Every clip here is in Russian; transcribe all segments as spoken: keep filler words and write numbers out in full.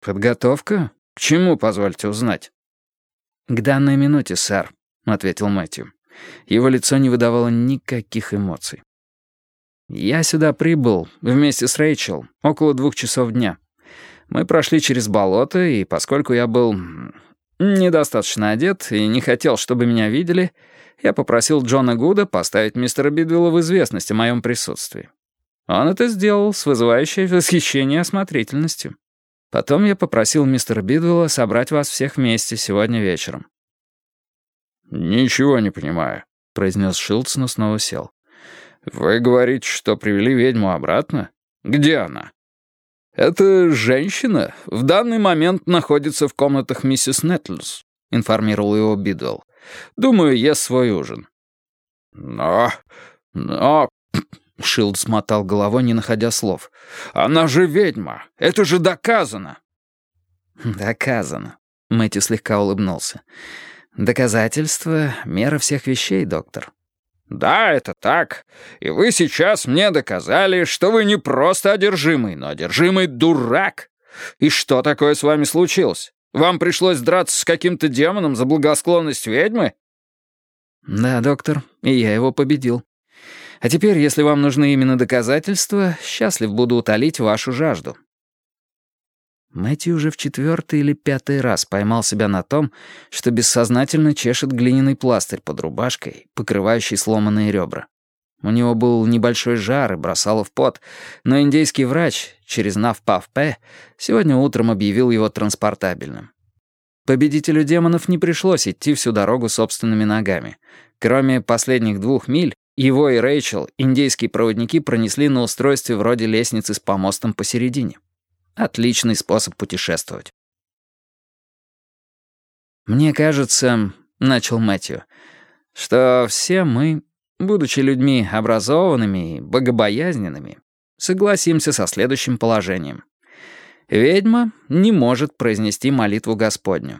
«Подготовка? К чему, позвольте узнать?» «К данной минуте, сэр», — ответил Мэтью. Его лицо не выдавало никаких эмоций. «Я сюда прибыл вместе с Рэйчел около двух часов дня. Мы прошли через болото, и поскольку я был недостаточно одет и не хотел, чтобы меня видели, я попросил Джона Гуда поставить мистера Бидвелла в известность о моем присутствии. Он это сделал с вызывающей восхищение осмотрительностью. Потом я попросил мистера Бидвелла собрать вас всех вместе сегодня вечером». «Ничего не понимаю», — произнес Шилдс, но снова сел. «Вы говорите, что привели ведьму обратно? Где она?» «Эта женщина в данный момент находится в комнатах миссис Нетлс», — информировал его Бидвелл. «Думаю, ест свой ужин». «Но... но...» — Шилдс мотал головой, не находя слов. «Она же ведьма! Это же доказано!» «Доказано», — Мэтью слегка улыбнулся. «Доказательство — мера всех вещей, доктор». «Да, это так. И вы сейчас мне доказали, что вы не просто одержимый, но одержимый дурак. И что такое с вами случилось? Вам пришлось драться с каким-то демоном за благосклонность ведьмы?» «Да, доктор, и я его победил. А теперь, если вам нужны именно доказательства, счастлив буду утолить вашу жажду». Мэтью уже в четвертый или пятый раз поймал себя на том, что бессознательно чешет глиняный пластырь под рубашкой, покрывающий сломанные ребра. У него был небольшой жар и бросало в пот, но индейский врач через НАВ-ПАВ-П сегодня утром объявил его транспортабельным. Победителю демонов не пришлось идти всю дорогу собственными ногами. Кроме последних двух миль, его и Рэйчел индейские проводники пронесли на устройстве вроде лестницы с помостом посередине. Отличный способ путешествовать. «Мне кажется, — начал Мэтью, — что все мы, будучи людьми образованными и богобоязненными, согласимся со следующим положением. Ведьма не может произнести молитву Господню.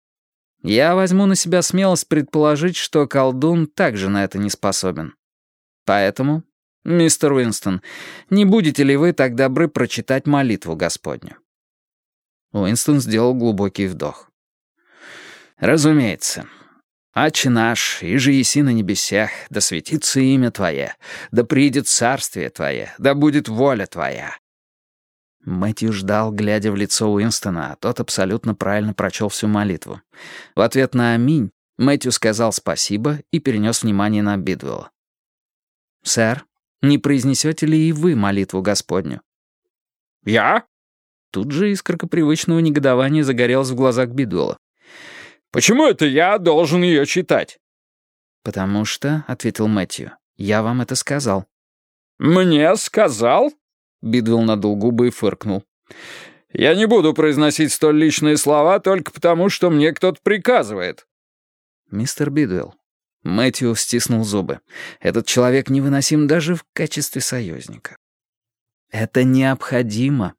Я возьму на себя смелость предположить, что колдун также на это не способен. Поэтому, мистер Уинстон, не будете ли вы так добры прочитать молитву Господню?» Уинстон сделал глубокий вдох. «Разумеется. Отче наш, иже еси на небесах, да светится имя Твое, да придет царствие Твое, да будет воля Твоя». Мэтью ждал, глядя в лицо Уинстона, а тот абсолютно правильно прочел всю молитву. В ответ на «Аминь» Мэтью сказал спасибо и перенес внимание на Бидвелла. «Сэр, не произнесете ли и вы молитву Господню?» «Я?» Тут же искорка привычного негодования загорелась в глазах Бидвелла. «Почему это я должен ее читать?» «Потому что, — ответил Мэтью, — я вам это сказал». «Мне сказал?» Бидвелл надул губы и фыркнул. «Я не буду произносить столь личные слова только потому, что мне кто-то приказывает». «Мистер Бидвелл». Мэтью стиснул зубы. «Этот человек невыносим даже в качестве союзника». «Это необходимо».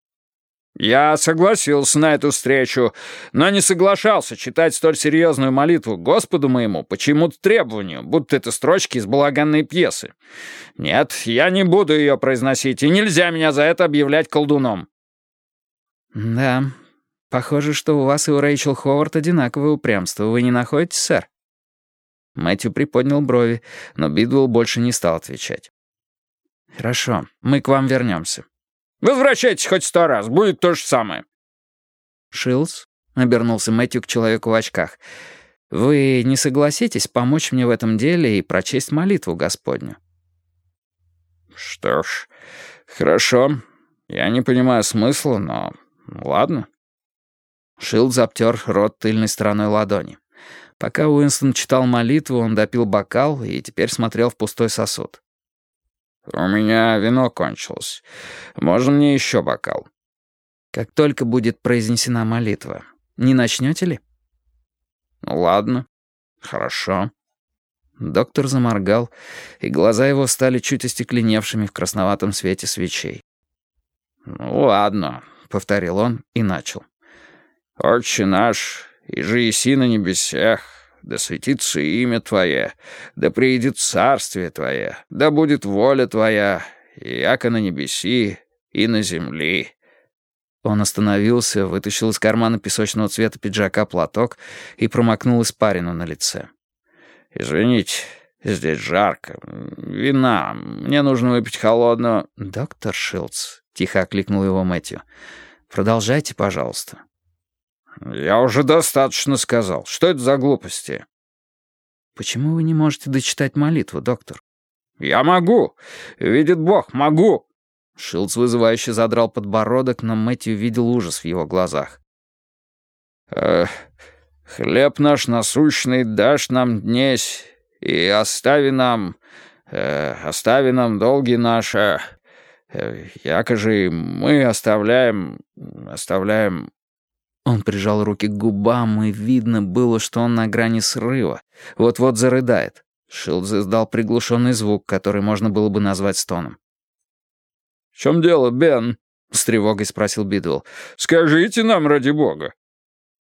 «Я согласился на эту встречу, но не соглашался читать столь серьезную молитву Господу моему по чему-то требованию, будто это строчки из балаганной пьесы. Нет, я не буду ее произносить, и нельзя меня за это объявлять колдуном». «Да, похоже, что у вас и у Рэйчел Ховард одинаковое упрямство. Вы не находите, сэр?» Мэтью приподнял брови, но Бидвелл больше не стал отвечать. «Хорошо, мы к вам вернемся». «Возвращайтесь хоть сто раз, будет то же самое». «Шилдс», — обернулся Мэтью к человеку в очках, — «вы не согласитесь помочь мне в этом деле и прочесть молитву Господню?» «Что ж, хорошо. Я не понимаю смысла, но ладно». Шилдс обтер рот тыльной стороной ладони. Пока Уинстон читал молитву, он допил бокал и теперь смотрел в пустой сосуд. «У меня вино кончилось. Можно мне еще бокал?» «Как только будет произнесена молитва, не начнете ли?» «Ну ладно. Хорошо». Доктор заморгал, и глаза его стали чуть остекленевшими в красноватом свете свечей. «Ну ладно», — повторил он и начал. «Отче наш, иже еси на небесах, да светится имя Твое, да приидет царствие Твое, да будет воля Твоя, яко на небеси и на земли». Он остановился, вытащил из кармана песочного цвета пиджака платок и промокнул испарину на лице. «Извините, здесь жарко. Вина. Мне нужно выпить холодного». «Доктор Шилдс», — тихо окликнул его Мэтью, — «продолжайте, пожалуйста». «Я уже достаточно сказал. Что это за глупости?» «Почему вы не можете дочитать молитву, доктор?» «Я могу. Видит Бог, могу». Шилдс вызывающе задрал подбородок, но Мэтью видел ужас в его глазах. «Э, «Хлеб наш насущный дашь нам днесь, и остави нам, э, остави нам долги наши, э, якоже и мы оставляем, оставляем...» Он прижал руки к губам, и видно было, что он на грани срыва. Вот-вот зарыдает. Шилдс издал приглушенный звук, который можно было бы назвать стоном. «В чем дело, Бен?» — с тревогой спросил Бидуэлл. «Скажите нам, ради бога».